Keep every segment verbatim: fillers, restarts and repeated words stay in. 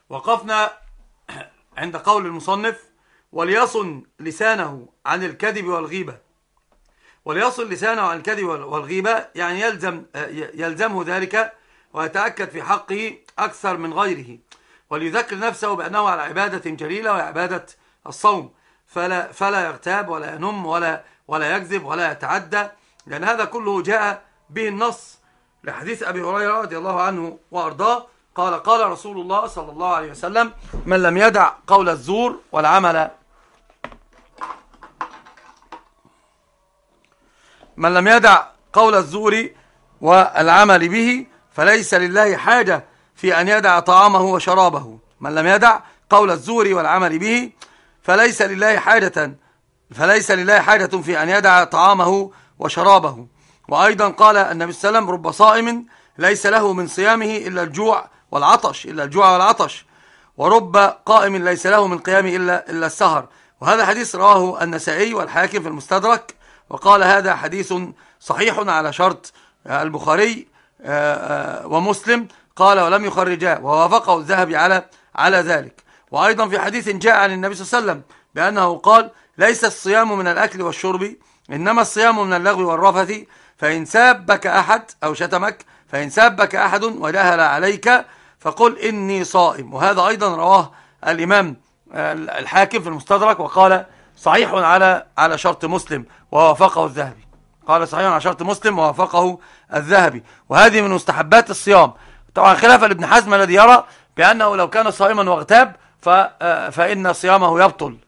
وقفنا عند قول المصنف: وليصن لسانه عن الكذب والغيبة. وليصن لسانه عن الكذب والغيبة يعني يلزم يلزمه ذلك ويتأكد في حقه أكثر من غيره، وليذكر نفسه بأنه على عبادة جليلة وهي عبادة الصوم، فلا فلا يغتاب ولا ينم ولا ولا يكذب ولا يتعدى، لأن هذا كله جاء به النص لحديث أبي هريرة رضي الله عنه وأرضاه قال: قال رسول الله صلى الله عليه وسلم: من لم يدع قول الزور والعمل من لم يدع قول الزور والعمل به فليس لله حاجة في أن يدع طعامه وشرابه. من لم يدع قول الزور والعمل به فليس لله حاجة فليس لله حاجة في أن يدع طعامه وشرابه. وأيضا قال النبي صلى الله عليه وسلم: رب صائم ليس له من صيامه إلا الجوع والعطش إلا الجوع والعطش ورب قائم ليس له من قيامه إلا, إلا السهر. وهذا حديث رواه النسائي والحاكم في المستدرك، وقال: هذا حديث صحيح على شرط البخاري ومسلم، قال: ولم يخرجاه، ووافقه الذهبي على على ذلك. وأيضا في حديث جاء عن النبي صلى الله عليه وسلم بأنه قال: ليس الصيام من الأكل والشرب، إنما الصيام من اللغو والرفث، فإن سابك أحد أو شتمك فإن سابك أحد ودهل عليك فقل إني صائم. وهذا أيضا رواه الإمام الحاكم في المستدرك، وقال: صحيح على على شرط مسلم ووافقه الذهبي. قال: صحيح على شرط مسلم ووافقه الذهبي. وهذه من مستحبات الصيام، طبعا خلافا لابن حزم الذي يرى بأنه لو كان صائما واغتاب فإن صيامه يبطل.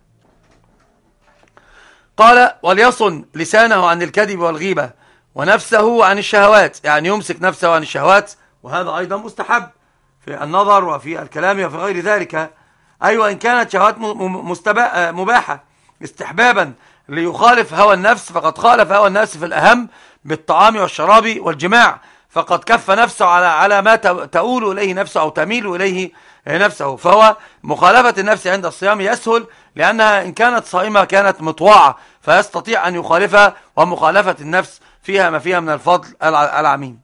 قال: وليصن لسانه عن الكذب والغيبة ونفسه عن الشهوات، يعني يمسك نفسه عن الشهوات، وهذا أيضا مستحب في النظر وفي الكلام وفي غير ذلك. أيوة، إن كانت شهوات مباحة استحبابا ليخالف هوى النفس، فقد خالف هوى النفس في الأهم بالطعام والشراب والجماع، فقد كف نفسه على على ما تؤول إليه نفسه أو تميل إليه نفسه. فهو مخالفة النفس عند الصيام يسهل، لأنها إن كانت صائمة كانت مطوعة فيستطيع أن يخالفها، ومخالفة النفس فيها ما فيها من الفضل العميم.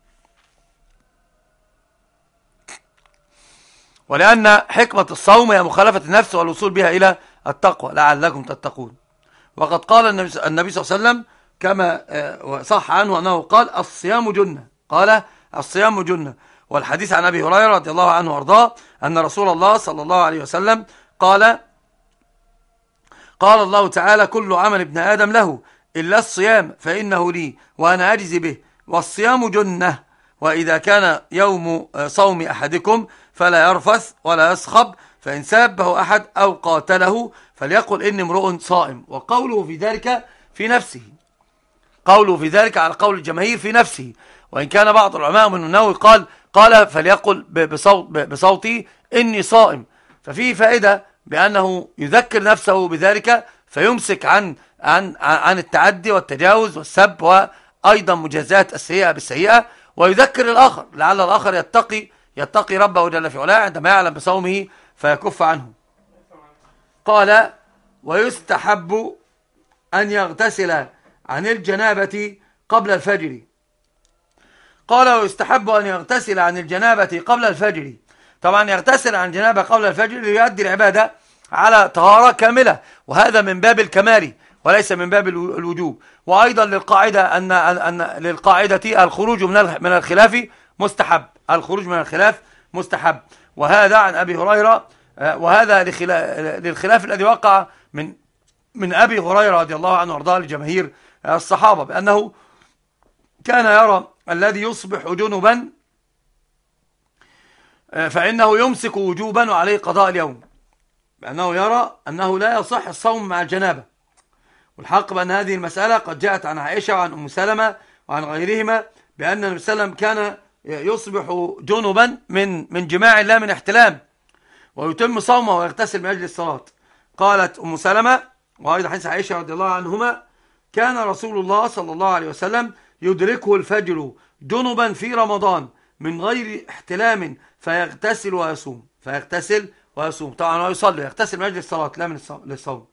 ولأن حكمة الصوم هي مخالفة النفس والوصول بها إلى التقوى لعلكم تتقون. وقد قال النبي صلى الله عليه وسلم كما صح عنه أنه قال: الصيام جنة. قال: الصيام جنة. والحديث عن أبي هريرة رضي الله عنه وارضاه أن رسول الله صلى الله عليه وسلم قال: قال الله تعالى: كل عمل ابن آدم له إلا الصيام فإنه لي وأنا أجزي به، والصيام جنة، وإذا كان يوم صوم أحدكم فلا يرفث ولا يصخب، فإن سابه أحد أو قاتله فليقل إني امرؤ صائم. وقوله في ذلك في نفسه، قوله في ذلك على قول الجماهير في نفسه، وإن كان بعض العلماء من النووي قال قال فليقل بصوت بصوتي إني صائم. ففيه فائدة بأنه يذكر نفسه بذلك فيمسك عن عن عن التعدي والتجاوز والسب، وأيضا مجازات السيئة بالسيئة، ويذكر الآخر لعل الآخر يتقي يتقي ربه جل في علاه عندما يعلم بصومه فيكف عنه. قال: ويستحب أن يغتسل عن الجنابة قبل الفجر. قال: ويستحب أن يغتسل عن الجنابة قبل الفجر. طبعا يغتسل عن الجنابة قبل الفجر ليؤدي العبادة على طهارة كاملة، وهذا من باب الكمال وليس من باب الوجوب. وأيضا للقاعدة أن أن للقاعدة الخروج من من الخلاف مستحب، الخروج من الخلاف مستحب. وهذا عن أبي هريرة، وهذا للخلاف الذي وقع من من أبي هريرة رضي الله عنه وارضاه لجماهير الصحابة بأنه كان يرى الذي يصبح جنبا فإنه يمسك وجوبا وعليه قضاء اليوم، بأنه يرى أنه لا يصح الصوم مع الجنابة. والحق بأن هذه المسألة قد جاءت عن عائشة وعن أم سلمة وعن غيرهما بأن النبي صلى الله عليه وسلم كان يصبح جنبا من من جماع لا من احتلام، ويتم صومه ويغتسل من أجل الصلاة. قالت أم سلمة وأيضا حديث عائشة رضي الله عنهما: كان رسول الله صلى الله عليه وسلم يدركه الفجر جنبا في رمضان من غير احتلام فيغتسل ويصوم فيغتسل ويصوم طبعا ويصلي، يغتسل من أجل الصلاة لا من للصوم.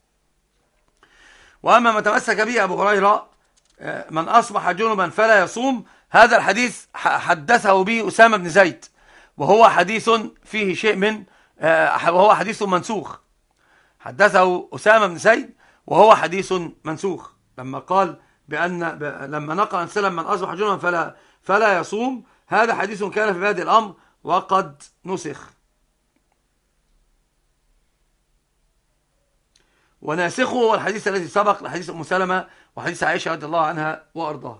وأما ما تمسك به أبو هريرة من أصبح جنبا فلا يصوم، هذا الحديث حدثه به أسامة بن زيد، وهو حديث فيه شيء من آه وهو حديث منسوخ. حدثه أسامة بن زيد وهو حديث منسوخ لما قال بأن ب... لما نقل عن سلم من أصبح جنبا فلا فلا يصوم، هذا حديث كان في بادئ الأمر وقد نسخ. وناسخه هو الحديث الذي سبق لحديث أم سلمة وحديث عائشة رضي الله عنها وأرضاها.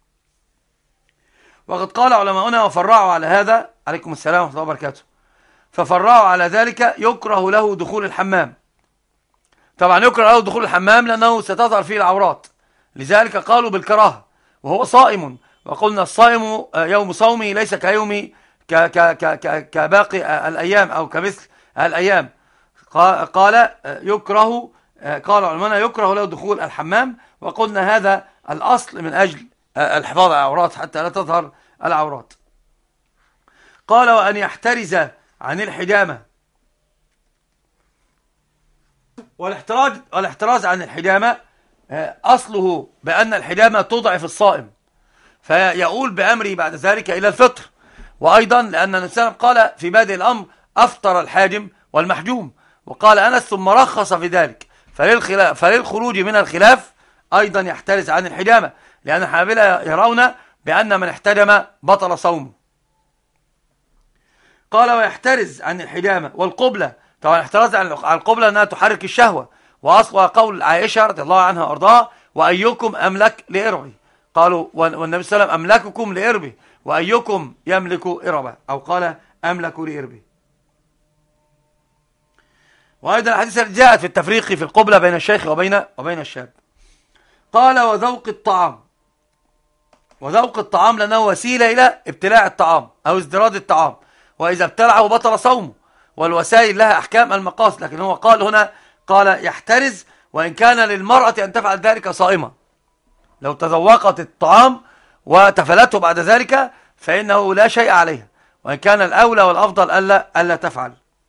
وقد قال علماؤنا وفرعوا على هذا، عليكم السلام ورحمة الله وبركاته، ففرعوا على ذلك يكره له دخول الحمام. طبعا يكره له دخول الحمام لأنه ستظهر فيه العورات، لذلك قالوا بالكراهة وهو صائم، وقلنا الصائم يوم صومه ليس كيوم كباقي الأيام أو كمثل الأيام. قال يكره قال علماء يكره له دخول الحمام، وقلنا هذا الأصل من أجل الحفاظ على العورات حتى لا تظهر العورات. قال وأن يحترز عن الحجامة. والاحتراز والاحتراز عن الحجامة أصله بأن الحجامة تضعف الصائم، فيقول بأمره بعد ذلك إلى الفطر. وأيضا لأن النبي صلى الله عليه وسلم قال في بادئ الأمر أفطر الحاجم والمحجوم، وقال أنس ثم رخص في ذلك، فللخروج من الخلاف أيضا يحترز عن الحجامة، لأن الحنابلة يرون بأن من احتجم بطل صومه. قال ويحترز عن الحجامة والقبلة. طبعا احتراز عن القبلة أنها تحرك الشهوة، وأصلها قول عائشة رضي الله عنها وأرضاها وأيكم أملك لإربه. قالوا والنبي صلى الله عليه وسلم أملككم لإربه وأيكم يملك إربه، أو قال أملك لإربه. وأيضا الحديث الذي جاءت في التفريق في القبلة بين الشيخ وبين وبين الشاب. قال وذوق الطعام. وذوق الطعام لأنه وسيلة إلى ابتلاع الطعام أو ازدراد الطعام، وإذا ابتلعه بطل صومه، والوسائل لها أحكام المقاصد، لكن هو قال هنا قال يحترز، وإن كان للمرأة أن تفعل ذلك صائمة، لو تذوقت الطعام وتفلته بعد ذلك فإنه لا شيء عليها، وإن كان الأولى والأفضل ألا, ألا تفعل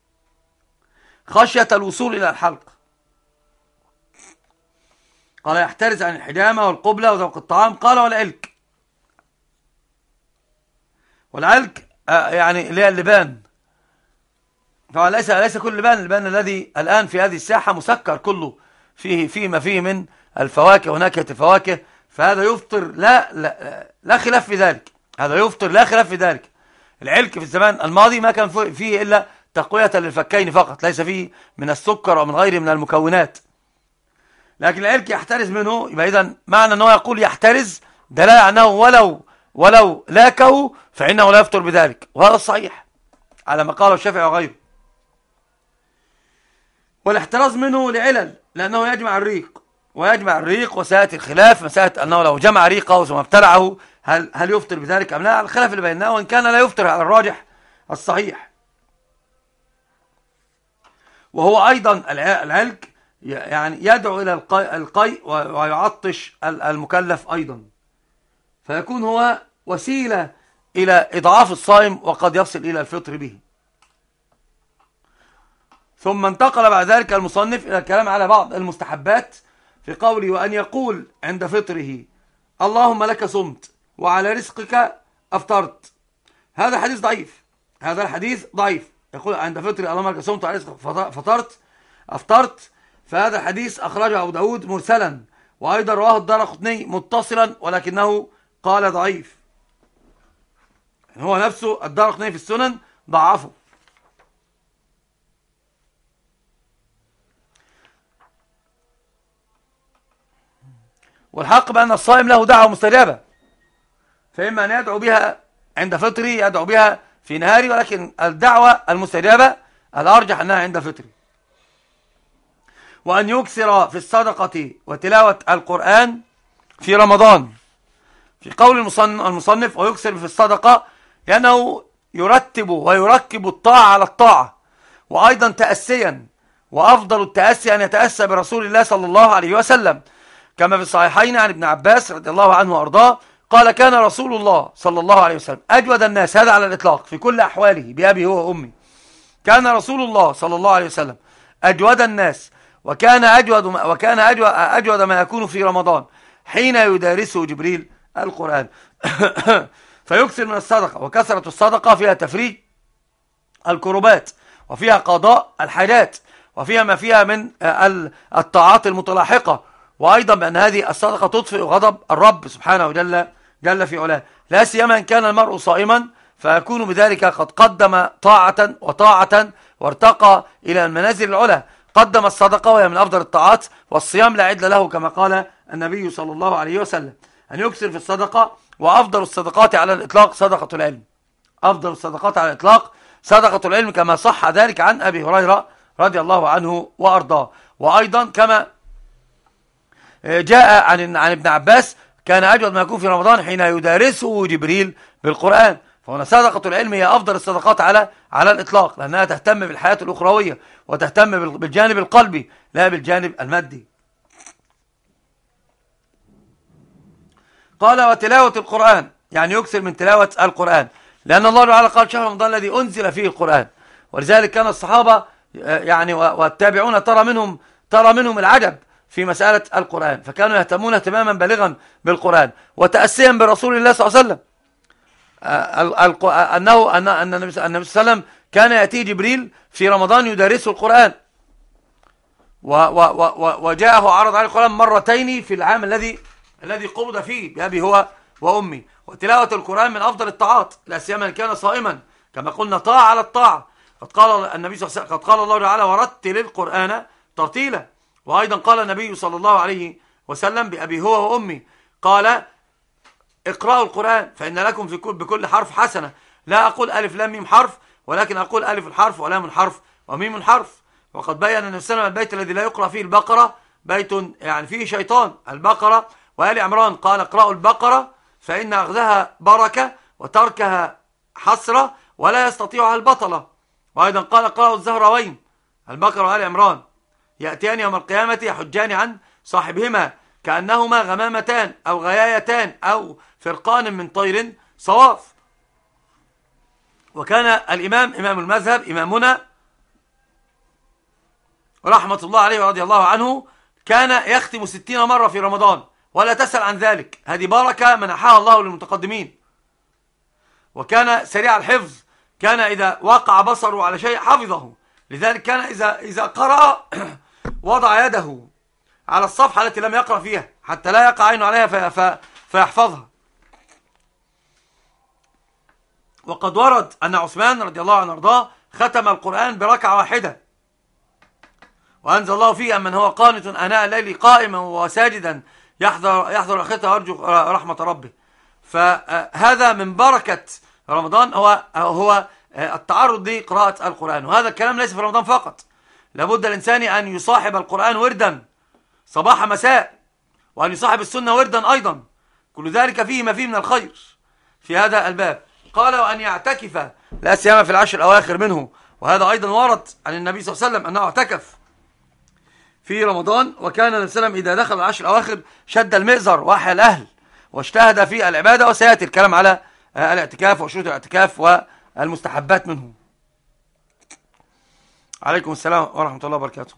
خشية الوصول إلى الحلق. قال يحترز عن الحجامة والقبلة وذوق الطعام. قال والعلك. والعلك يعني اللي هي اللبان. طبعا ليس ليس كل لبان، اللبان الذي الآن في هذه الساحة مسكر كله، فيه فيه ما فيه من الفواكه ونكهة الفواكه، فهذا يفطر لا لا, لا خلاف في ذلك، هذا يفطر لا خلاف في ذلك. العلك في الزمان الماضي ما كان فيه إلا تقوية للفكين فقط، ليس فيه من السكر أو من غيره من المكونات، لكن العلك يحترز منه. يبقى إذن معنى أنه يقول يحترز دلالة أنه ولو ولو لاكه فإنه لا يفطر بذلك، وهذا الصحيح على ما قاله الشافعي وغيره. والاحتراز منه لعلل، لأنه يجمع الريق، ويجمع الريق وسيأتي الخلاف مسألة أنه لو جمع ريقه ثم ابتلعه هل هل يفطر بذلك أم لا، على الخلاف اللي بيننا، وإن كان لا يفطر على الراجح الصحيح. وهو أيضا العلك يعني يدعو إلى القيء ويعطش المكلف أيضا، فيكون هو وسيلة إلى إضعاف الصائم وقد يصل إلى الفطر به. ثم انتقل بعد ذلك المصنف إلى الكلام على بعض المستحبات في قوله وأن يقول عند فطره اللهم لك صمت وعلى رزقك أفطرت. هذا حديث ضعيف، هذا الحديث ضعيف. يقول عند فطري اللهم لك صمت وعلى رزقك فطرت أفطرت، فهذا الحديث أخرجه أبو داود مرسلا، وأيضا رواه الدارقطني متصلا ولكنه قال ضعيف. هو نفسه الدارقطني في السنن ضعفه. والحق بأن الصائم له دعوة مستجابة، فإما أن يدعو بها عند فطري يدعو بها في نهاري، ولكن الدعوة المستجابة الأرجح أنها عند فطري. وأن يكثر في الصدقة وتلاوة القرآن في رمضان، في قول المصنف ويكثر في الصدقة لأنه يرتب ويركب الطاعة على الطاعة، وأيضا تأسيا، وأفضل التأسي أن يتأسى برسول الله صلى الله عليه وسلم، كما في الصحيحين عن ابن عباس رضي الله عنه وأرضاه قال كان رسول الله صلى الله عليه وسلم أجود الناس، هذا على الإطلاق في كل أحواله بأبي هو وأمي، كان رسول الله صلى الله عليه وسلم أجود الناس، وكان أجود ما وكان أجود, أجود ما يكون في رمضان حين يدارسه جبريل القرآن. فيكثر من الصدقة، وكثرة الصدقة فيها تفريج الكربات، وفيها قضاء الحاجات، وفيها ما فيها من الطاعات المتلاحقة، وأيضا بأن هذه الصدقة تطفئ غضب الرب سبحانه جل, جل في علاه، لا سيما إن كان المرء صائما، فيكون بذلك قد قدم طاعة وطاعة وارتقى إلى المنازل العلى. قدم الصدقة وهي من أفضل الطاعات، والصيام لا عدل له كما قال النبي صلى الله عليه وسلم أن يكثر في الصدقة. وأفضل الصدقات على الإطلاق صدقة العلم، أفضل الصدقات على الإطلاق صدقة العلم، كما صح ذلك عن أبي هريرة رضي الله عنه وأرضاه. وأيضا كما جاء عن عن ابن عباس كان أجود ما يكون في رمضان حين يدارسه جبريل بالقرآن. فهنا صدقة العلم هي أفضل الصدقات على على الإطلاق، لأنها تهتم بالحياة الأخروية وتهتم بالجانب القلبي لا بالجانب المادي. قال وتلاوة القرآن، يعني يكثر من تلاوة القرآن، لأن الله تعالى قال شهر رمضان الذي أنزل فيه القرآن. ولذلك كان الصحابة يعني والتابعون ترى منهم ترى منهم العجب في مسألة القرآن، فكانوا يهتمون اهتماما بالغا بالقرآن وتأسيا برسول الله صلى الله عليه وسلم، أنه أن أن النبي صلى الله عليه وسلم كان يأتي جبريل في رمضان يدرسه القرآن، وجاءه عرض عليه القرآن مرتين في العام الذي الذي قبض فيه بأبي هو وأمي. وتلاوة القرآن من أفضل الطاعات، لا سيما إن كان صائما، كما قلنا طاعة على الطاعة. قد قال النبي صلى الله عليه وسلم، قد قال الله تعالى ورتل القرآن ترتيلا. وأيضا قال النبي صلى الله عليه وسلم بأبي هو وأمي، قال اقرأوا القرآن فإن لكم في كل بكل حرف حسنة. لا أقول ألف لام ميم حرف، ولكن أقول ألف الحرف ولام الحرف وميم الحرف. وقد بين النبي صلى الله عليه وسلم البيت الذي لا يقرأ فيه البقرة بيت يعني فيه شيطان، البقرة وآل عمران. قال اقرأوا البقرة فإن أخذها بركة وتركها حسرة ولا يستطيعها البطلة. وأيضا قال اقرأوا الزهراوين، البقرة وآل عمران، يأتيان يوم القيامة يحجان عن صاحبهما كأنهما غمامتان أو غيايتان أو فرقان من طير صواف. وكان الإمام إمام المذهب إمامنا رحمة الله عليه ورضي الله عنه كان يختم ستين مرة في رمضان، ولا تسأل عن ذلك، هذه بركة منحها الله للمتقدمين. وكان سريع الحفظ، كان إذا وقع بصره على شيء حفظه، لذلك كان إذا, إذا قرأ وضع يده على الصفحة التي لم يقرأ فيها حتى لا يقع عينه عليها في في فيحفظها. وقد ورد أن عثمان رضي الله عنه وارضاه ختم القرآن بركعة واحدة، وأنزل الله فيه أمن هو قانت آناء الليل قائما وساجدا يحذر يحذر آخرته ويرجو رحمة ربه. فهذا من بركة رمضان هو هو التعرض لقراءة القرآن. وهذا الكلام ليس في رمضان فقط، لابد الإنسان أن يصاحب القرآن وردا صباح مساء، وأن يصاحب السنة وردا أيضا، كل ذلك فيه ما فيه من الخير في هذا الباب. قال وأن يعتكف لا سيما في العشر الأواخر منه، وهذا أيضا ورد عن النبي صلى الله عليه وسلم أنه اعتكف في رمضان. وكان النبي صلى الله عليه وسلم إذا دخل العشر الأواخر شد المئزر وأحيا الأهل واجتهد في العبادة. وسيأتي الكلام على الاعتكاف وشروط الاعتكاف والمستحبات منه. عليكم السلام ورحمة الله وبركاته.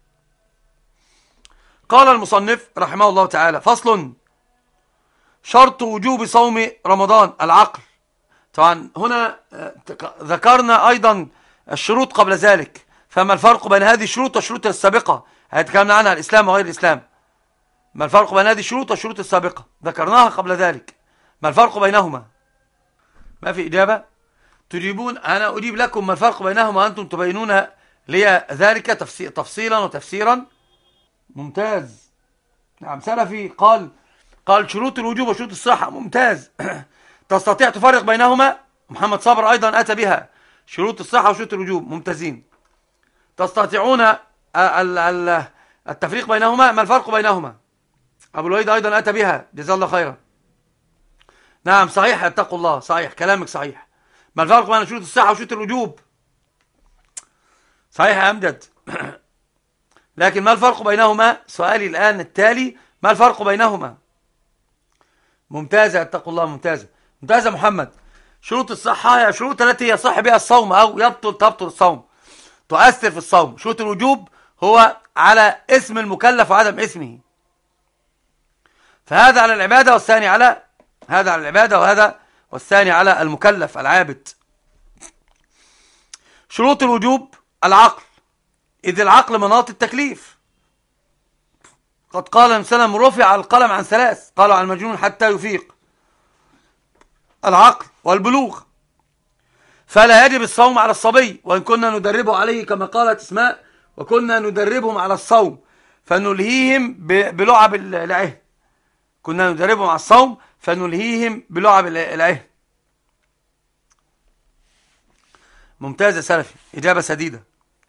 قال المصنف رحمه الله تعالى: فصل: شرط وجوب صوم رمضان العقل. طبعا هنا ذكرنا أيضا الشروط قبل ذلك، فما الفرق بين هذه الشروط والشروط السابقة؟ هيتكلمنا عنها الإسلام وغير الإسلام. ما الفرق بين هذه الشروط والشروط السابقة؟ ذكرناها قبل ذلك. ما الفرق بينهما؟ ما في إجابة؟ تجيبون؟ أنا أجيب لكم ما الفرق بينهما وأنتم تبينون لي ذلك تفصيلا وتفسيرا. ممتاز. نعم، سلفي قال قال شروط الوجوب وشروط الصحة. ممتاز. تستطيع تفرق بينهما؟ محمد صابر أيضا أتى بها، شروط الصحة وشروط الوجوب. ممتازين. تستطيعون التفريق بينهما؟ ما الفرق بينهما؟ أبو الوليد أيضا أتى بها، جزاه الله خيرا. نعم صحيح، اتقوا الله، صحيح كلامك صحيح. ما الفرق بين شروط الصحة وشروط الوجوب؟ صحيح يا أمجد. لكن ما الفرق بينهما؟ سؤالي الآن التالي: ما الفرق بينهما؟ ممتازة، اتقوا الله، ممتازة ممتازة محمد. شروط الصحة هي شروط التي يصح بها الصوم أو يبطل تبطل الصوم، تؤثر في الصوم. شروط الوجوب هو على اسم المكلف وعدم اسمه، فهذا على العبادة والثاني على هذا على العبادة وهذا والثاني على المكلف العابد. شروط الوجوب العقل، إذ العقل مناط التكليف. قد قال النبي صلى الله عليه وسلم رفع القلم عن ثلاث، قالوا عن المجنون حتى يفيق، العقل والبلوغ. فلا يجب الصوم على الصبي، وإن كنا ندربه عليه كما قالت اسماء، وكنا ندربهم على الصوم فنلهيهم بلعب العهن، كنا ندربهم على الصوم فنلهيهم بلعب العهن. ممتازة سلفي، إجابة سديدة.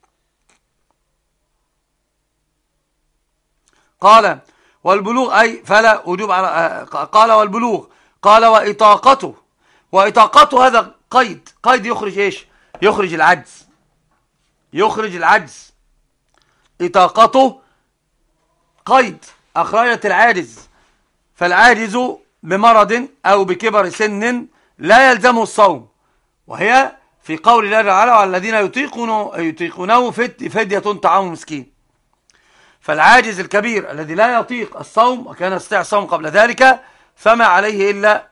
قال والبلوغ أي فلا وجوب على، قال والبلوغ، قال وإطاقته، وإطاقته هذا قيد، قيد يخرج إيش؟ يخرج العجز، يخرج العجز. إطاقته قيد، أخرجت العاجز، فالعاجز بمرض أو بكبر سن لا يلزمه الصوم، وهي في قول الله تعالى على الذين يطيقونه يطيقونه فدية طعام مسكين. فالعاجز الكبير الذي لا يطيق الصوم وكان يستطيع الصوم قبل ذلك فما عليه إلا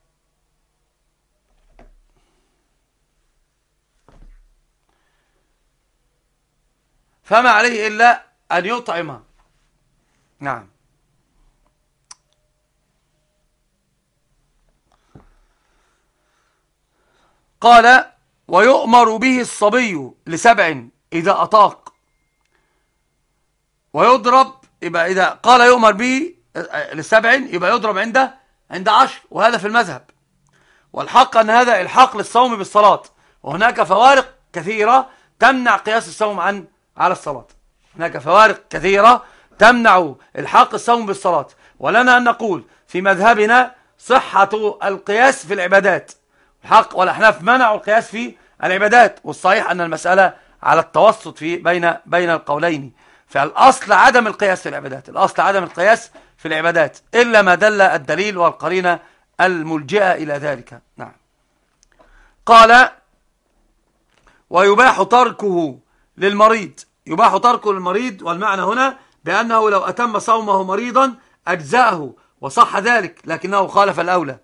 فما عليه إلا أن يطعم. نعم. قال ويؤمر به الصبي لسبع إذا أطاق، ويضرب، يبقى إذا قال يؤمر به لسبع يبقى يضرب عنده عند عشر، وهذا في المذهب. والحق أن هذا الحق للصوم بالصلاة، وهناك فوارق كثيرة تمنع قياس الصوم عن على الصلاة، هناك فوارق كثيرة تمنع الحق الصوم بالصلاة. ولنا أن نقول في مذهبنا صحة القياس في العبادات، الحق والأحناف منعوا القياس في العبادات، والصحيح أن المسألة على التوسط في بين بين القولين. فالأصل عدم القياس في العبادات، الأصل عدم القياس في العبادات إلا ما دل الدليل والقرينة الملجئة إلى ذلك. نعم. قال ويباح تركه للمريض، يباح تركه للمريض، والمعنى هنا بأنه لو أتم صومه مريضا أجزأه وصح ذلك، لكنه خالف الأولى.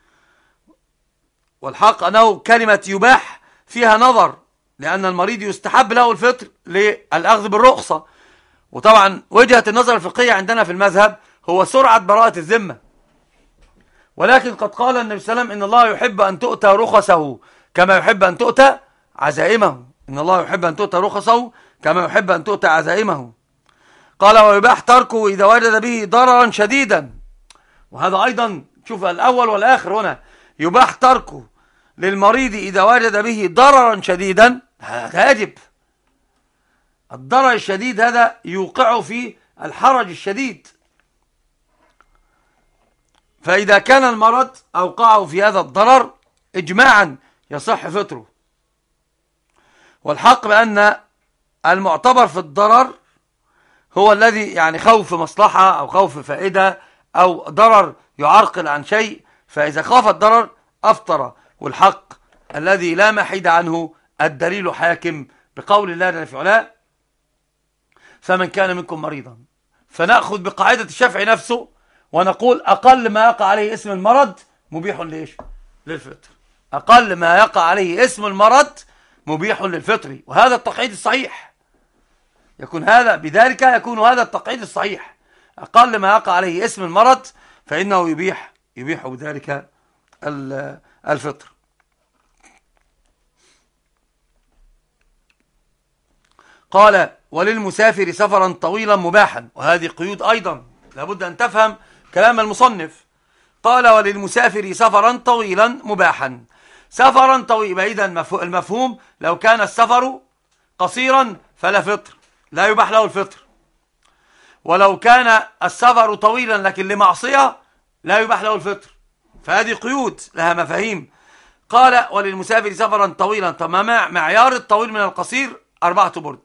والحق أنه كلمة يباح فيها نظر، لأن المريض يستحب له الفطر للأخذ بالرخصة. وطبعا وجهة النظر الفقهية عندنا في المذهب هو سرعة براءة الذمة، ولكن قد قال النبي صلى الله عليه وسلم إن الله يحب أن تؤتى رخصه كما يحب أن تؤتى عزائمه، إن الله يحب أن تؤتى رخصه كما يحب أن تؤتى عزائمه. قال ويباح تركه إذا وجد به ضررا شديدا، وهذا أيضا شوف الأول والآخر هنا، يباح تركه للمريض إذا وجد به ضررا شديدا، هذا يجب. الضرر الشديد هذا يوقع في الحرج الشديد، فإذا كان المرض أوقعه في هذا الضرر إجماعا يصح فطره. والحق بأن المعتبر في الضرر هو الذي يعني خوف مصلحة أو خوف فائدة أو ضرر يعرقل عن شيء، فإذا خاف الضرر أفطر. والحق الذي لا محيد عنه الدليل حاكم بقول الله جل في علاه فمن كان منكم مريضا، فنأخذ بقاعدة الشافعي نفسه ونقول أقل ما يقع عليه اسم المرض مبيح لإيش؟ للفطر. أقل ما يقع عليه اسم المرض مبيح للفطر، وهذا التقعيد الصحيح يكون هذا بذلك يكون هذا التقعيد الصحيح، أقل ما يقع عليه اسم المرض فإنه يبيح يبيح بذلك الفطر. قال وللمسافر سفرا طويلا مباحا، وهذه قيود أيضا لابد أن تفهم كلام المصنف. قال وللمسافر سفرا طويلا مباحا، سفرا طويلا، إذا المفهوم لو كان السفر قصيرا فلا فطر، لا يباح له الفطر. ولو كان السفر طويلا لكن لمعصية لا يباح له الفطر. فهذه قيود لها مفاهيم. قال وللمسافر سفرا طويلا، طب ما معيار الطويل من القصير؟ أربعة برد.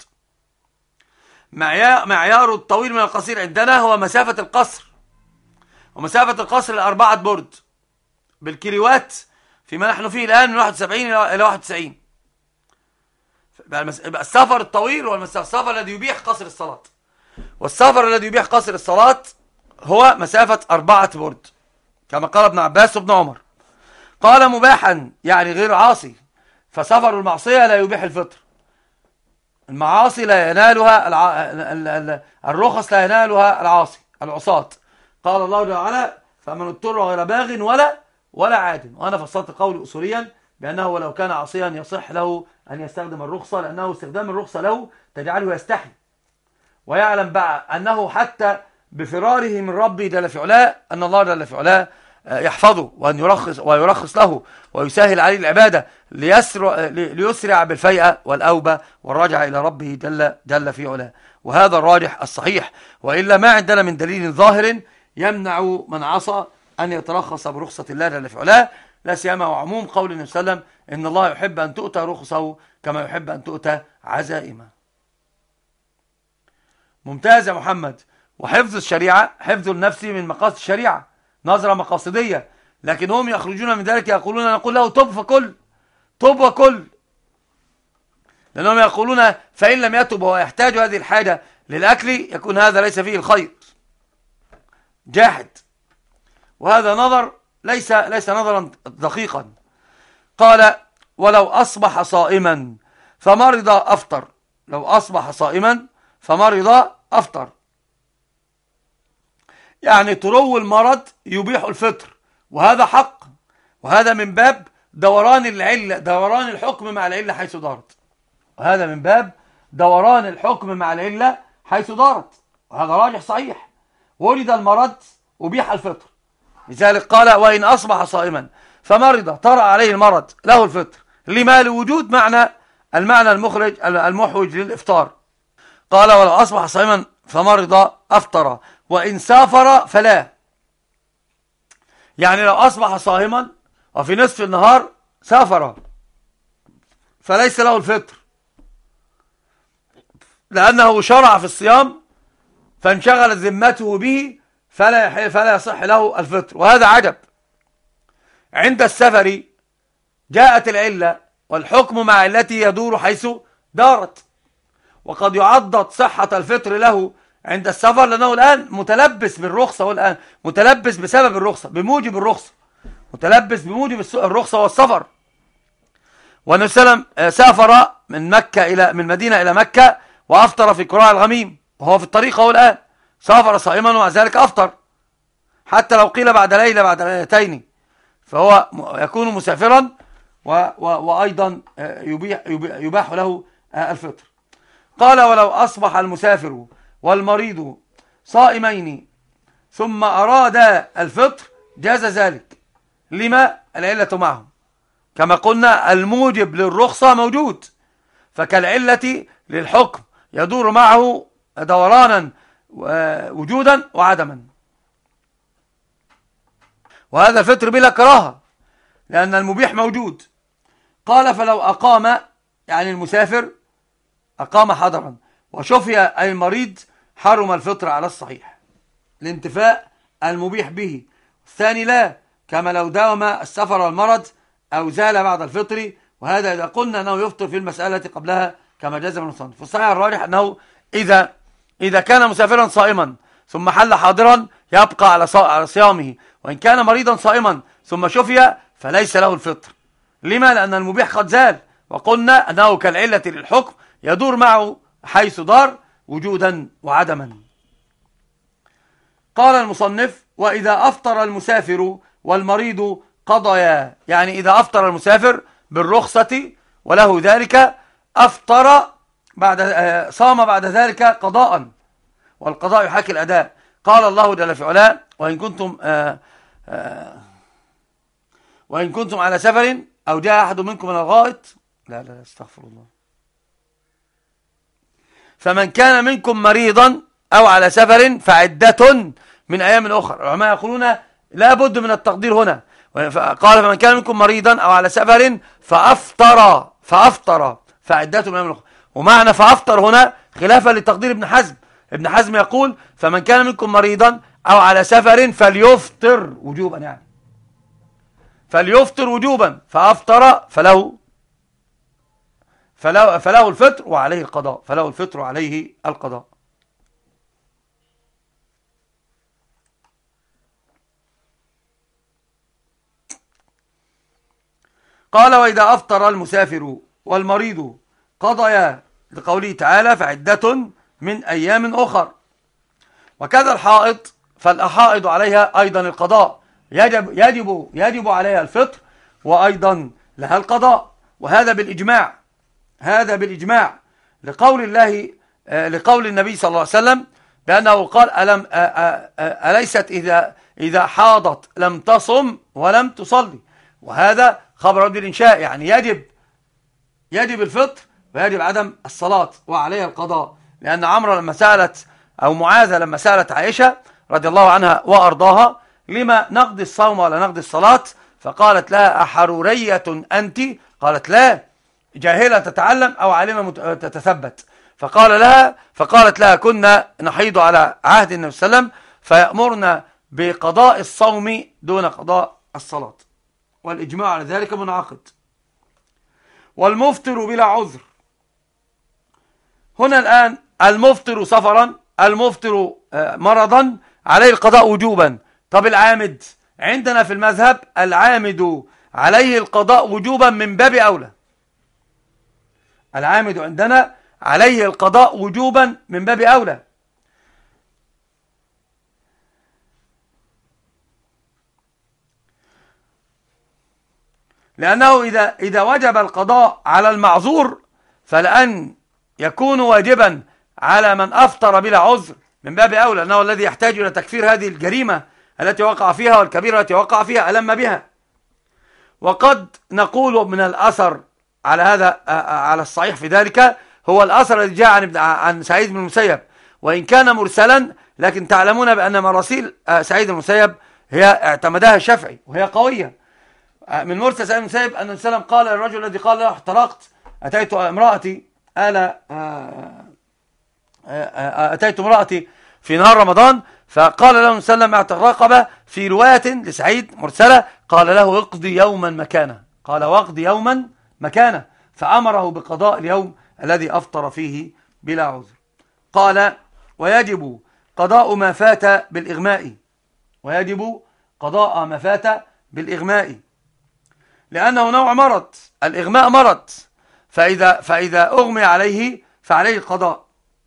معيار الطويل من القصير عندنا هو مسافة القصر، ومسافة القصر الأربعة برد بالكيلوات فيما نحن فيه الآن من واحد وسبعين إلى واحد وتسعين. السفر الطويل هو السفر الذي يبيح قصر الصلاة، والسفر الذي يبيح قصر الصلاة هو مسافة أربعة برد كما قال ابن عباس وابن عمر. قال مباحا يعني غير عاصي، فسفر المعصية لا يبيح الفطر، المعاصي لا ينالها الع... الرخص لا ينالها العاصي العصاة. قال الله جل وعلا فمن اضطر غير باغ ولا ولا عاد. وأنا فصلت قولي أصوليا بأنه ولو كان عاصيا يصح له أن يستخدم الرخصة، لأنه استخدام الرخصة له تجعله يستحي ويعلم بقى أنه حتى بفراره من ربه جل في علاه أن الله جل في علاه يحفظه وأن يرخص ويرخص له ويسهل عليه العبادة ليسرع, ليسرع بالفيئة والأوبة والرجعة إلى ربه جل, جل في علاه. وهذا الراجح الصحيح، وإلا ما عندنا من دليل ظاهر يمنع من عصى أن يترخص برخصة الله جل في علاه، لا سيما وعموم قول النبي صلى الله عليه وسلم إن الله يحب أن تؤتى رخصه كما يحب أن تؤتى عزائمه. ممتاز يا محمد. وحفظ الشريعة حفظ النفس من مقاصد الشريعة، نظرة مقاصدية، لكن هم يخرجون من ذلك يقولون نقول له طب فكل، طب وكل، لأنهم يقولون فإن لم يتب وهو يحتاج هذه الحاجة للأكل يكون هذا ليس فيه الخير، جاحد. وهذا نظر ليس ليس نظرا دقيقا. قال ولو أصبح صائما فمرض أفطر. لو أصبح صائما فمرض أفطر، يعني ترو المرض يبيح الفطر، وهذا حق، وهذا من باب دوران العلة، دوران الحكم مع العلة حيث دارت، وهذا من باب دوران الحكم مع العلة حيث دارت، وهذا راجح صحيح. ولد المرض أبيح الفطر، لذلك قال وإن أصبح صائما فمرض طرأ عليه المرض له الفطر، لما لوجود معنى المعنى المخرج المحوج للإفطار. قال ولو أصبح صائما فمرض أفطر وإن سافر فلا. يعني لو أصبح صائما وفي نصف النهار سافر فليس له الفطر، لأنه شرع في الصيام فانشغلت ذمته به فلا فلا يصح له الفطر. وهذا عجب، عند السفر جاءت العلة والحكم مع التي يدور حيث دارت، وقد يعضد صحة الفطر له عند السفر لأنه الآن متلبس بالرخصة، والآن متلبس بسبب الرخصة بموجب الرخصة، متلبس بموجب الرخصة والسفر. والنبي صلى الله عليه وسلم سافر من مكة إلى من المدينة إلى مكة وأفطر في كراع الغميم وهو في الطريق، هو الآن سافر صائما ومع ذلك أفطر، حتى لو قيل بعد ليلة بعد ليلتين فهو يكون مسافرا و و وأيضا يبيح, يباح له الفطر. قال ولو أصبح المسافر والمريض صائمين ثم أرادا الفطر جاز ذلك، لما العلة معهم، كما قلنا الموجب للرخصة موجود، فكالعلة للحكم يدور معه دورانا وجودا وعدما، وهذا الفطر بلا كراهة لأن المبيح موجود. قال فلو أقام، يعني المسافر أقام حضرا وشفي أي المريض حرم الفطر على الصحيح لانتفاء المبيح به. الثاني لا، كما لو داوم السفر والمرض أو زال بعد الفطر، وهذا إذا قلنا أنه يفطر في المسألة قبلها كما جزم المصنف. في الصحيح الراجح أنه إذا إذا كان مسافرا صائما ثم حل حاضرا يبقى على صيامه، وإن كان مريضا صائما ثم شفي فليس له الفطر. لما؟ لأن المبيح قد زال، وقلنا أنه كالعلة للحكم يدور معه حيث دار وجودا وعدما. قال المصنف وإذا أفطر المسافر والمريض قضيا، يعني إذا أفطر المسافر بالرخصة وله ذلك أفطر بعد صام بعد ذلك قضاء، والقضاء يحاكي الأداء. قال الله جل في علاه وإن كنتم آآ آآ وإن كنتم على سفر أو جاء أحد منكم من الغائط، لا لا استغفر الله، فمن كان منكم مريضا أو على سفر فعدة من أيام أخرى. العلماء يقولون لا بد من التقدير هنا. قال فمن كان منكم مريضا أو على سفر فأفطر فأفطر فعدة من أيام أخرى. ومعنى فأفطر هنا خلافا لتقدير ابن حزم. ابن حزم يقول فمن كان منكم مريضا أو على سفر فليفطر وجوبا، يعني فليفطر وجوبا، فأفطر فله فله, فله الفطر وعليه القضاء، فله الفطر وعليه القضاء. قال وإذا أفطر المسافر والمريض قضيا لقوله تعالى فعدة من أيام أخر. وكذا الحائض فالحائض عليها أيضا القضاء، يجب, يجب, يجب عليها الفطر وأيضا لها القضاء، وهذا بالإجماع، هذا بالإجماع لقول الله لقول النبي صلى الله عليه وسلم بأنه قال ألم أليست إذا إذا حاضت لم تصم ولم تصلي، وهذا خبر بالإنشاء، يعني يجب يجب الفطر ويجب عدم الصلاة وعليها القضاء. لأن عمرو لما سألت أو معاذة لما سألت عائشة رضي الله عنها وأرضاها لما نقضي الصوم ولا نقضي الصلاة، فقالت لها أحرورية أنت؟ قالت لا، جاهلة تتعلم أو عالمة تتثبت. فقال لها فقالت لها كنا نحيض على عهد النبي صلى الله عليه وسلم فيأمرنا بقضاء الصوم دون قضاء الصلاة، والإجماع على ذلك منعقد. والمفطر بلا عذر، هنا الآن المفطر سفرا، المفطر مرضا عليه القضاء وجوبا. طب العامد عندنا في المذهب العامد عليه القضاء وجوبا من باب أولى، العامد عندنا عليه القضاء وجوبا من باب أولى. لأنه إذا إذا وجب القضاء على المعذور فلأن يكون واجبا على من أفطر بلا عذر من باب أولى، لأنه الذي يحتاج إلى تكفير هذه الجريمة التي وقع فيها والكبيرة التي وقع فيها ألم بها. وقد نقول من الأثر على هذا على الصحيح في ذلك هو الأثر الذي جاء عن عن سعيد بن المسيب، وإن كان مرسلا لكن تعلمون بأن مراسيل سعيد بن المسيب هي اعتمدها الشافعي وهي قوية. من مرسل سعيد بن المسيب أن النبي صلى الله عليه وسلم قال للرجل الذي قال له احترقت أتيت امرأتي آل أتيت امرأتي في نهار رمضان، فقال له النبي صلى الله عليه وسلم اعتق رقبة. في رواية لسعيد مرسلة قال له اقضي يوما مكانه، قال واقضي يوما مكانه، فأمره بقضاء اليوم الذي أفطر فيه بلا عذر. قال ويجب قضاء ما فات بالإغماء، ويجب قضاء ما فات بالإغماء لأنه نوع مرض، الإغماء مرض، فإذا, فإذا أغمي عليه فعليه القضاء.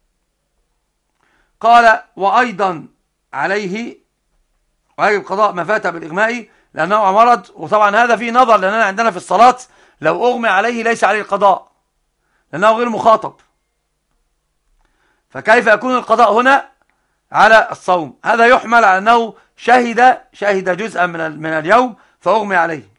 قال وأيضا عليه ويجب قضاء ما فات بالإغماء لأنه نوع مرض، وطبعا هذا فيه نظر لأننا عندنا في الصلاة لو أغمي عليه ليس عليه القضاء لأنه غير مخاطب، فكيف يكون القضاء هنا على الصوم؟ هذا يحمل على أنه شهد شهد جزءا من من اليوم فأغمي عليه.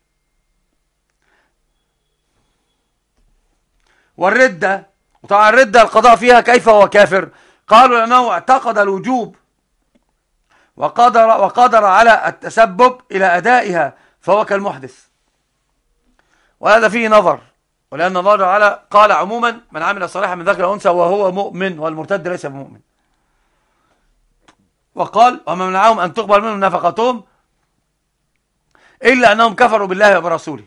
والردة، وطبعا الردة القضاء فيها كيف هو كافر؟ قالوا لأنه اعتقد الوجوب وقدر وقدر على التسبب إلى أدائها فهو كالمحدث، وهذا فيه نظر، ولأن الله تعالى قال عموما من عمل صالحا من ذكر أو أنثى وهو مؤمن والمرتد ليس بمؤمن، وقال وما منعهم أن تقبل منهم نفقتهم إلا أنهم كفروا بالله وبرسوله.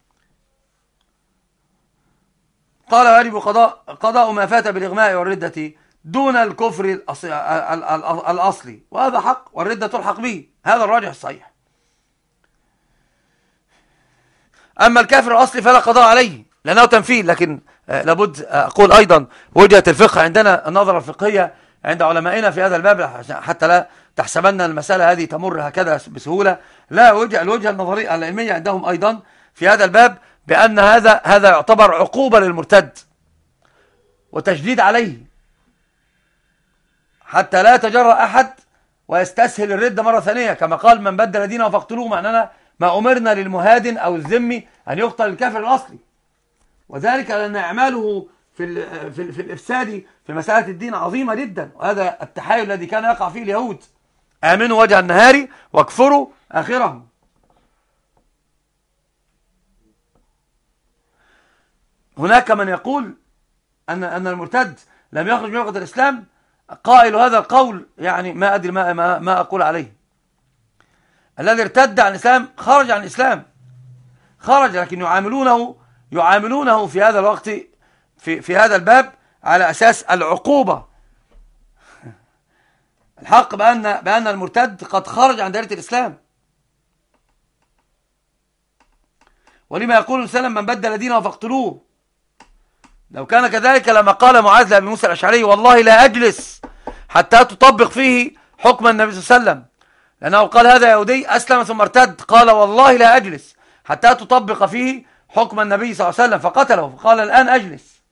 قال يجب قضاء قضاء ما فات بالإغماء والردة دون الكفر الأصلي، وهذا حق، والردة تلحق به، هذا الراجح الصحيح. أما الكافر الأصلي فلا قضاء عليه لأنه تنفيذ، لكن لابد أقول أيضا وجهة الفقه عندنا النظرة الفقهية عند علمائنا في هذا الباب حتى لا تحسبن المسألة هذه تمر هكذا بسهولة، لا، وجه الوجهة النظرية العلمية عندهم أيضا في هذا الباب بأن هذا هذا يعتبر عقوبة للمرتد وتشديد عليه حتى لا يتجرأ أحد ويستسهل الردة مرة ثانية، كما قال من بدل دينه فاقتلوه، معنانا ما أمرنا للمهادن أو الذمي أن يقتل الكافر الأصلي، وذلك لأن أعماله في في, في الإفساد في مسألة الدين عظيمة جدا، وهذا التحايل الذي كان يقع فيه اليهود، آمنوا وجه النهار واكفروا آخره. هناك من يقول أن أن المرتد لم يخرج من وقت الإسلام، قائل هذا القول يعني ما أدري ما, ما, ما أقول عليه. الذي ارتد عن الإسلام خرج عن الإسلام، خرج، لكن يعاملونه يعاملونه في هذا الوقت في في هذا الباب على أساس العقوبة. الحق بأن بأن المرتد قد خرج عن دائرة الإسلام، ولما يقول السلام من بدل دينه فاقتلوه، لو كان كذلك لما قال معاذ لأبي موسى الأشعري والله لا أجلس حتى تطبق فيه حكم النبي صلى الله عليه وسلم، لأنه قال هذا يهودي أسلم ثم ارتد، قال والله لا أجلس حتى تطبق فيه حكم النبي صلى الله عليه وسلم فقتله، فقال الآن أجلس.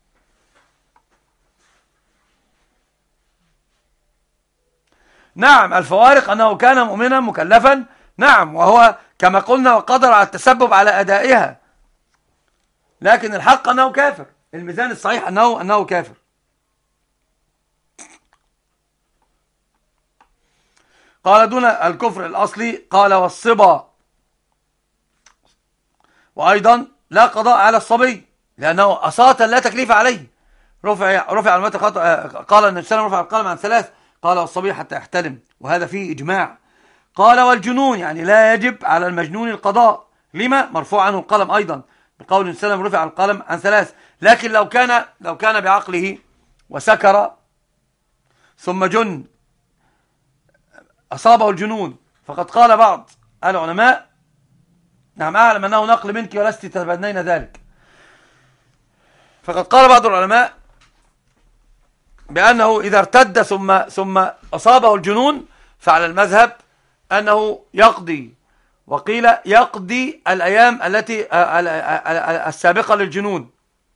نعم الفوارق أنه كان مؤمنا مكلفا، نعم، وهو كما قلنا وقدر على التسبب على أدائها، لكن الحق أنه كافر، الميزان الصحيح أنه, أنه كافر. قال دون الكفر الأصلي، قال والصبا، وأيضا لا قضاء على الصبي لأنه أساطا لا تكليف عليه، رفع رفع علامات الخطأ، قال النبي صلى الله عليه وسلم رفع القلم عن ثلاث، قال والصبي حتى يحتلم، وهذا فيه إجماع. قال والجنون، يعني لا يجب على المجنون القضاء، لما؟ مرفوع عنه القلم أيضا بقول النبي صلى الله عليه وسلم رفع القلم عن ثلاث، لكن لو كان لو كان بعقله وسكر ثم جن أصابه الجنون، فقد قال بعض العلماء، نعم أعلم أنه نقل منك ولست تتبنين ذلك، فقد قال بعض العلماء بأنه إذا ارتد ثم ثم أصابه الجنون فعلى المذهب أنه يقضي، وقيل يقضي الأيام التي السابقة للجنون،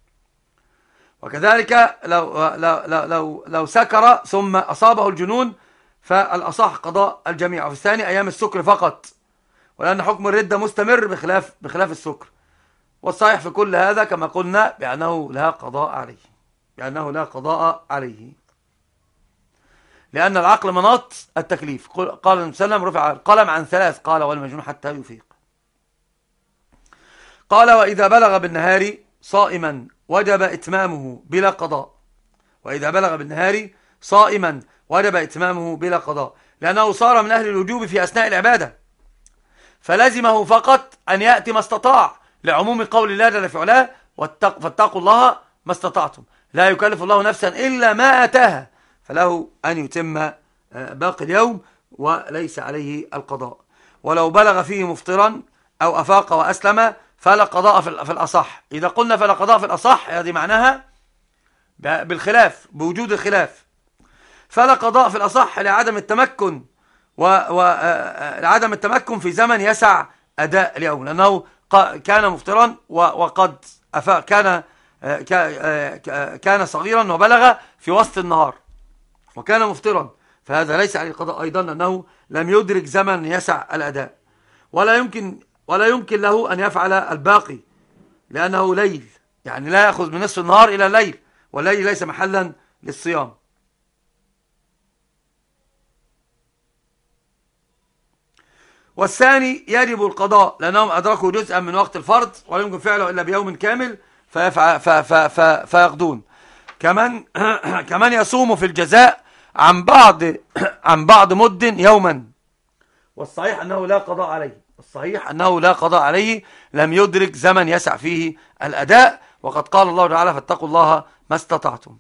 وكذلك لو لو لو لو سكر ثم أصابه الجنون فالأصح قضاء الجميع، وفي الثاني أيام السكر فقط، ولأن حكم الردة مستمر بخلاف بخلاف السكر. والصحيح في كل هذا كما قلنا بأنه لا قضاء عليه، بأنه لا قضاء عليه، لأن العقل مناط التكليف. قال النبي صلى الله عليه وسلم رفع القلم عن ثلاث، قال والمجنون حتى يفيق. قال وإذا بلغ بالنهار صائما وجب إتمامه بلا قضاء، وإذا بلغ بالنهار صائما وجب إتمامه بلا قضاء، لأنه صار من أهل الوجوب في أثناء العبادة، فلزمه فقط أن يأتي ما استطاع، لعموم قول الله جل في علاه فاتقوا الله ما استطعتم، لا يكلف الله نفسا إلا ما آتاها، فله أن يتم باقي اليوم وليس عليه القضاء. ولو بلغ فيه مفطرا أو أفاق وأسلم فلا قضاء في الأصح. إذا قلنا فلا قضاء في الأصح هذه معناها بالخلاف، بوجود الخلاف، فلا قضاء في الأصح لعدم التمكن ولعدم التمكن في زمن يسع أداء اليوم، لأنه كان مفطرا وقد أفاق، كان كان صغيرا وبلغ في وسط النهار وكان مفطرا، فهذا ليس عليه قضاء أيضا، لأنه لم يدرك زمن يسع الأداء، ولا يمكن ولا يمكن له أن يفعل الباقي لأنه ليل، يعني لا يأخذ من نصف النهار إلى الليل، والليل ليس محلا للصيام. والثاني يجب القضاء لأنهم أدركوا جزءا من وقت الفرض ولا يمكن فعله إلا بيوم كامل فيقضون. كمان كمان يصوم في الجزاء عن بعض عن بعض مد يوما، والصحيح أنه لا قضاء عليه، الصحيح أنه لا قضاء عليه، لم يدرك زمن يسع فيه الأداء، وقد قال الله تعالى فاتقوا الله ما استطعتم.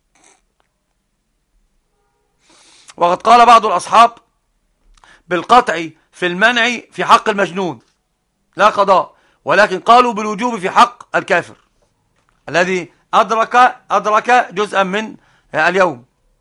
وقد قال بعض الأصحاب بالقطع في المنع في حق المجنون لا قضاء، ولكن قالوا بالوجوب في حق الكافر الذي أدرك أدرك جزءا من اليوم،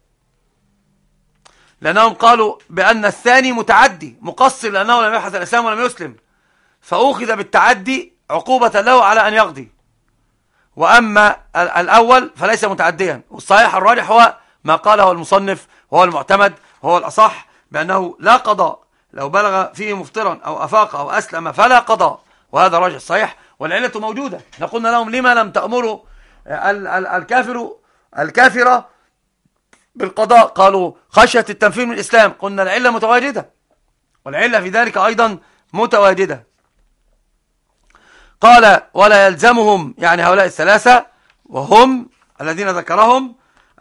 لأنهم قالوا بأن الثاني متعدي مقصر لأنه لم يبحث الإسلام ولم يسلم، فأخذ بالتعدي عقوبة له على أن يقضي، وأما الأول فليس متعديا. والصحيح الراجح هو ما قاله المصنف وهو المعتمد وهو الأصح، بأنه لا قضاء لو بلغ فيه مفطرا أو أفاق أو أسلم فلا قضاء، وهذا راجح الصحيح. والعلة موجودة، قلنا لهم لما لم تأمروا الكافر الكافرة بالقضاء؟ قالوا خشية التنفير من الإسلام. قلنا العلة متواجدة، والعلة في ذلك أيضا متواجدة. قال ولا يلزمهم، يعني هؤلاء الثلاثة وهم الذين ذكرهم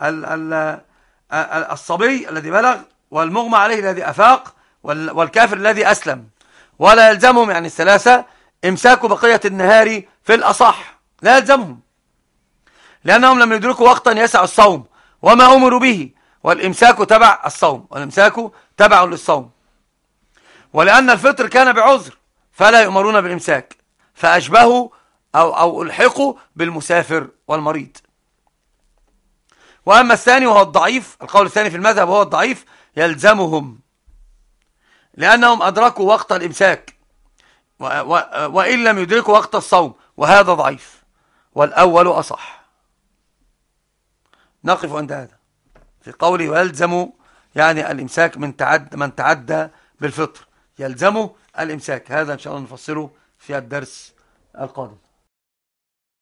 الصبي الذي بلغ والمغمى عليه الذي أفاق والكافر الذي أسلم، ولا يلزمهم يعني الثلاثة إمساك بقية النهار في الأصح، لا يلزمهم لأنهم لم يدركوا وقتا يسع الصوم وما أمروا به، والإمساك تبع الصوم، والإمساك تبع للصوم، ولأن الفطر كان بعذر فلا يؤمرون بالإمساك، فأشبهوا أو, أو ألحقوا بالمسافر والمريض. وأما الثاني وهو الضعيف، القول الثاني في المذهب وهو الضعيف، يلزمهم لأنهم أدركوا وقت الإمساك و و وإن لم يدركوا وقت الصوم، وهذا ضعيف، والأول أصح. نقف عند هذا في قوله ويلزم، يعني الإمساك من تعد من تعدى بالفطر، يلزمه الإمساك. هذا إن شاء الله نفصله في الدرس القادم.